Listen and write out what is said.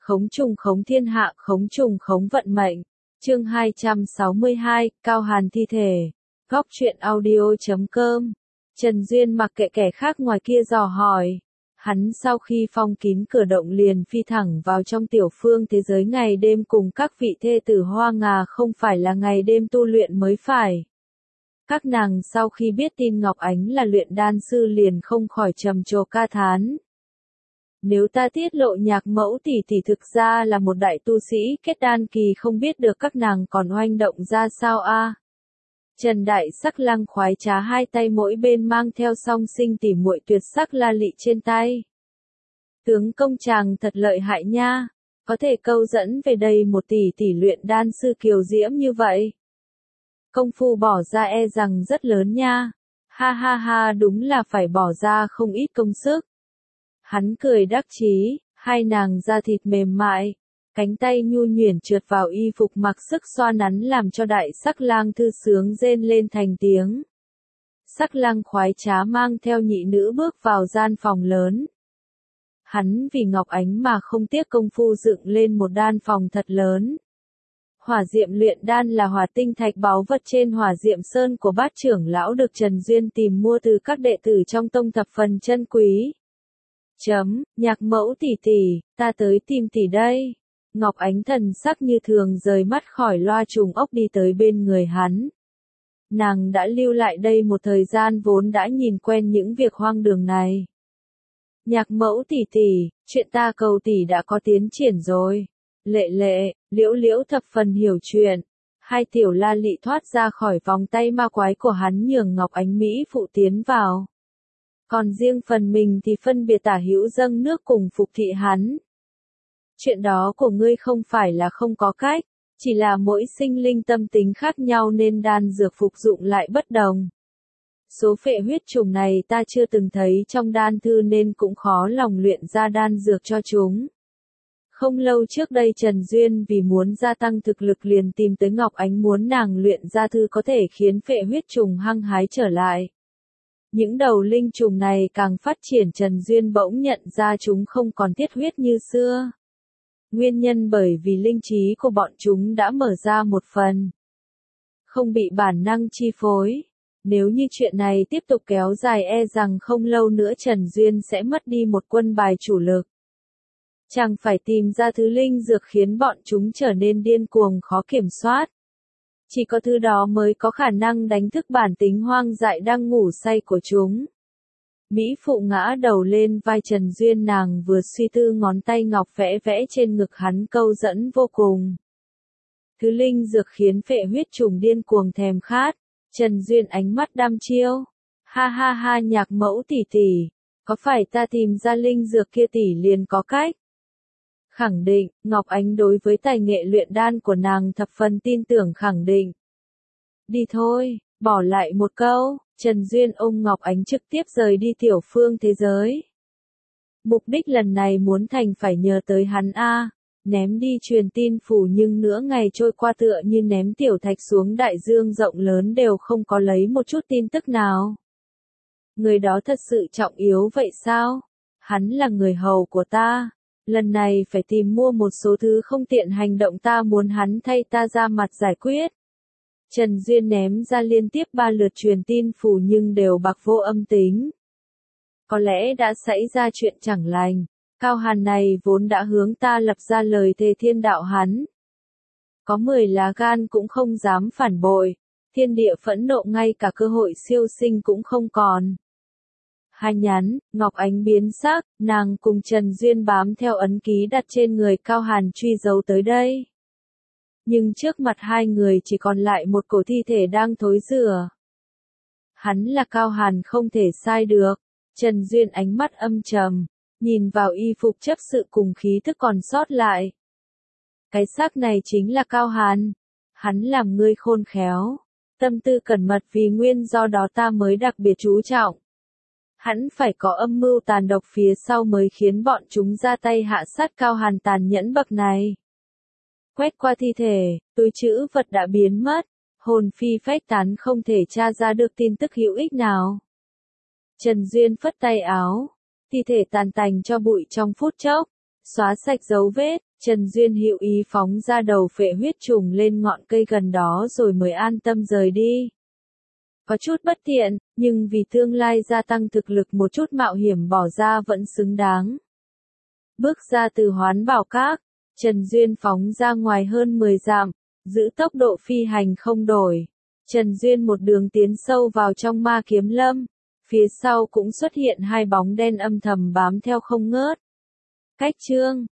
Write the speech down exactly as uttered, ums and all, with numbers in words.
khống trùng khống thiên hạ, khống trùng khống vận mệnh. Chương hai trăm sáu mươi hai, Cao Hàn thi thể. Góc truyện audio chấm com. Trần Duyên mặc kệ kẻ khác ngoài kia dò hỏi. Hắn sau khi phong kín cửa động liền phi thẳng vào trong tiểu phương thế giới ngày đêm cùng các vị thê tử Hoa Ngà, không phải là ngày đêm tu luyện mới phải. Các nàng sau khi biết tin Ngọc Ánh là luyện đan sư liền không khỏi trầm trồ ca thán. Nếu ta tiết lộ Nhạc Mẫu tỷ tỷ thực ra là một đại tu sĩ kết đan kỳ, không biết được các nàng còn oanh động ra sao a? À? Trần Đại Sắc Lăng khoái trá hai tay mỗi bên mang theo song sinh tỉ muội tuyệt sắc la lị trên tay. Tướng công chàng thật lợi hại nha, có thể câu dẫn về đây một tỷ tỷ luyện đan sư kiều diễm như vậy. Công phu bỏ ra e rằng rất lớn nha. Ha ha ha, đúng là phải bỏ ra không ít công sức. Hắn cười đắc chí, hai nàng da thịt mềm mại, cánh tay nhu nhuyễn trượt vào y phục mặc sức xoa nắn làm cho Đại Sắc Lang thư sướng rên lên thành tiếng. Sắc Lang khoái trá mang theo nhị nữ bước vào gian phòng lớn. Hắn vì Ngọc Ánh mà không tiếc công phu dựng lên một đan phòng thật lớn. Hỏa diệm luyện đan là hỏa tinh thạch báu vật trên Hỏa Diệm Sơn của Bát trưởng lão, được Trần Duyên tìm mua từ các đệ tử trong tông thập phần chân quý. Chấm, Nhạc Mẫu tỷ tỷ, ta tới tìm tỷ đây. Ngọc Ánh thần sắc như thường rời mắt khỏi loa trùng ốc đi tới bên người hắn. Nàng đã lưu lại đây một thời gian vốn đã nhìn quen những việc hoang đường này. Nhạc Mẫu tỷ tỷ, chuyện ta cầu tỷ đã có tiến triển rồi. Lệ lệ, Liễu Liễu thập phần hiểu chuyện. Hai tiểu la lị thoát ra khỏi vòng tay ma quái của hắn, nhường Ngọc Ánh Mỹ phụ tiến vào. Còn riêng phần mình thì phân biệt tả hữu dâng nước cùng phục thị hắn. Chuyện đó của ngươi không phải là không có cách, chỉ là mỗi sinh linh tâm tính khác nhau nên đan dược phục dụng lại bất đồng. Số phệ huyết trùng này ta chưa từng thấy trong đan thư nên cũng khó lòng luyện ra đan dược cho chúng. Không lâu trước đây Trần Duyên vì muốn gia tăng thực lực liền tìm tới Ngọc Ánh muốn nàng luyện ra thư có thể khiến phệ huyết trùng hăng hái trở lại. Những đầu linh trùng này càng phát triển, Trần Duyên bỗng nhận ra chúng không còn tiết huyết như xưa. Nguyên nhân bởi vì linh trí của bọn chúng đã mở ra một phần. Không bị bản năng chi phối. Nếu như chuyện này tiếp tục kéo dài e rằng không lâu nữa Trần Duyên sẽ mất đi một quân bài chủ lực. Chẳng phải tìm ra thứ linh dược khiến bọn chúng trở nên điên cuồng khó kiểm soát. Chỉ có thứ đó mới có khả năng đánh thức bản tính hoang dại đang ngủ say của chúng. Mỹ phụ ngã đầu lên vai Trần Duyên, nàng vừa suy tư ngón tay ngọc vẽ vẽ trên ngực hắn câu dẫn vô cùng. Thứ linh dược khiến phệ huyết trùng điên cuồng thèm khát. Trần Duyên ánh mắt đăm chiêu. Ha ha ha, Nhạc Mẫu tỷ tỷ, có phải ta tìm ra linh dược kia tỷ liền có cách? Khẳng định, Ngọc Ánh đối với tài nghệ luyện đan của nàng thập phần tin tưởng, khẳng định. Đi thôi, bỏ lại một câu, Trần Duyên ôm Ngọc Ánh trực tiếp rời đi tiểu phương thế giới. Mục đích lần này muốn thành phải nhờ tới hắn a, ném đi truyền tin phủ, nhưng nửa ngày trôi qua tựa như ném tiểu thạch xuống đại dương rộng lớn, đều không có lấy một chút tin tức nào. Người đó thật sự trọng yếu vậy sao? Hắn là người hầu của ta. Lần này phải tìm mua một số thứ không tiện hành động, ta muốn hắn thay ta ra mặt giải quyết. Trần Duyên ném ra liên tiếp ba lượt truyền tin phủ nhưng đều bạc vô âm tính. Có lẽ đã xảy ra chuyện chẳng lành. Cao Hàn này vốn đã hướng ta lập ra lời thề thiên đạo, hắn có mười lá gan cũng không dám phản bội. Thiên địa phẫn nộ, ngay cả cơ hội siêu sinh cũng không còn. Hai nhắn, Ngọc Ánh biến sắc, nàng cùng Trần Duyên bám theo ấn ký đặt trên người Cao Hàn truy dấu tới đây. Nhưng trước mặt hai người chỉ còn lại một cổ thi thể đang thối rữa. Hắn là Cao Hàn không thể sai được. Trần Duyên ánh mắt âm trầm, nhìn vào y phục chấp sự cùng khí thức còn sót lại. Cái xác này chính là Cao Hàn. Hắn làm ngươi khôn khéo, tâm tư cẩn mật, vì nguyên do đó ta mới đặc biệt chú trọng. Hắn phải có âm mưu tàn độc phía sau mới khiến bọn chúng ra tay hạ sát Cao Hàn tàn nhẫn bậc này. Quét qua thi thể, túi trữ vật đã biến mất, hồn phi phách tán, không thể tra ra được tin tức hữu ích nào. Trần Duyên phất tay áo, thi thể tàn tành cho bụi trong phút chốc, xóa sạch dấu vết, Trần Duyên hữu ý phóng ra đầu phệ huyết trùng lên ngọn cây gần đó rồi mới an tâm rời đi. Có chút bất tiện, nhưng vì tương lai gia tăng thực lực một chút mạo hiểm bỏ ra vẫn xứng đáng. Bước ra từ Hoán Bảo Các, Trần Duyên phóng ra ngoài hơn mười dặm, giữ tốc độ phi hành không đổi. Trần Duyên một đường tiến sâu vào trong Ma Kiếm Lâm, phía sau cũng xuất hiện hai bóng đen âm thầm bám theo không ngớt. Cách chương